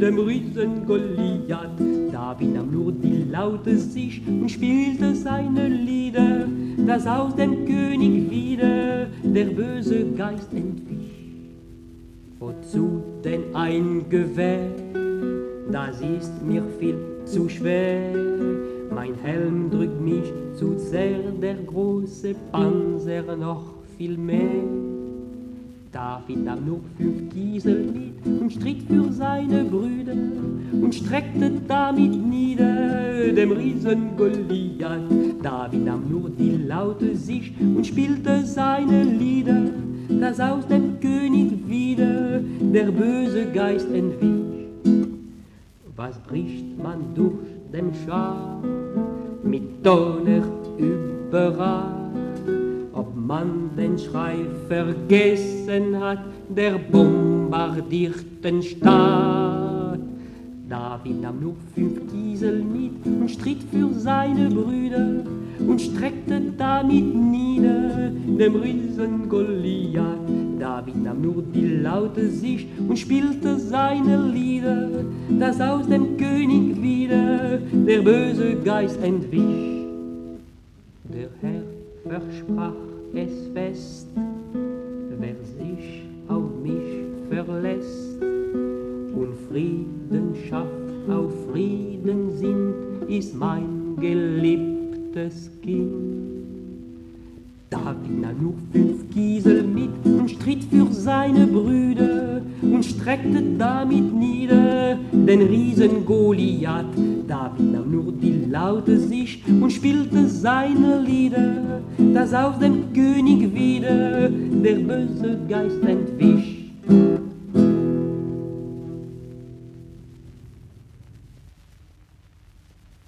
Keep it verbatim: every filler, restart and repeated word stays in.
dem Riesen Goliath. David nahm nur die Laute sich und spielte seine Lieder, dass aus dem König wieder der böse Geist entwich. Wozu denn ein Gewehr? Das ist mir viel zu schwer. Mein Helm drückt mich zu sehr, der große Panzer noch viel mehr. David nahm nur fünf Kiesel mit und stritt für seine Brüder und streckte damit nieder dem Riesen Goliath. David nahm nur die Laute sich und spielte seine Lieder, dass aus dem König wieder der böse Geist entwich. Was bricht man durch den Schar mit Donner überall? Ob man den Schrei vergessen hat der bombardierten Stadt. David nahm nur fünf Kiesel mit und stritt für seine Brüder und streckte damit nieder dem Riesen Goliath. David nahm nur die Laute sich und spielte seine Lieder, dass aus dem König wieder der böse Geist entwich. Der Herr versprach es fest, wer sich auf mich verlässt und Frieden schafft, auf Frieden sinnt, ist mein geliebtes Kind. David nahm nur fünf Kiesel mit und stritt für seine Brüder und streckte damit nieder den Riesen Goliath. David nahm nur die Laute sich und spielte seine Lieder, dass aus dem König wieder der böse Geist entwich.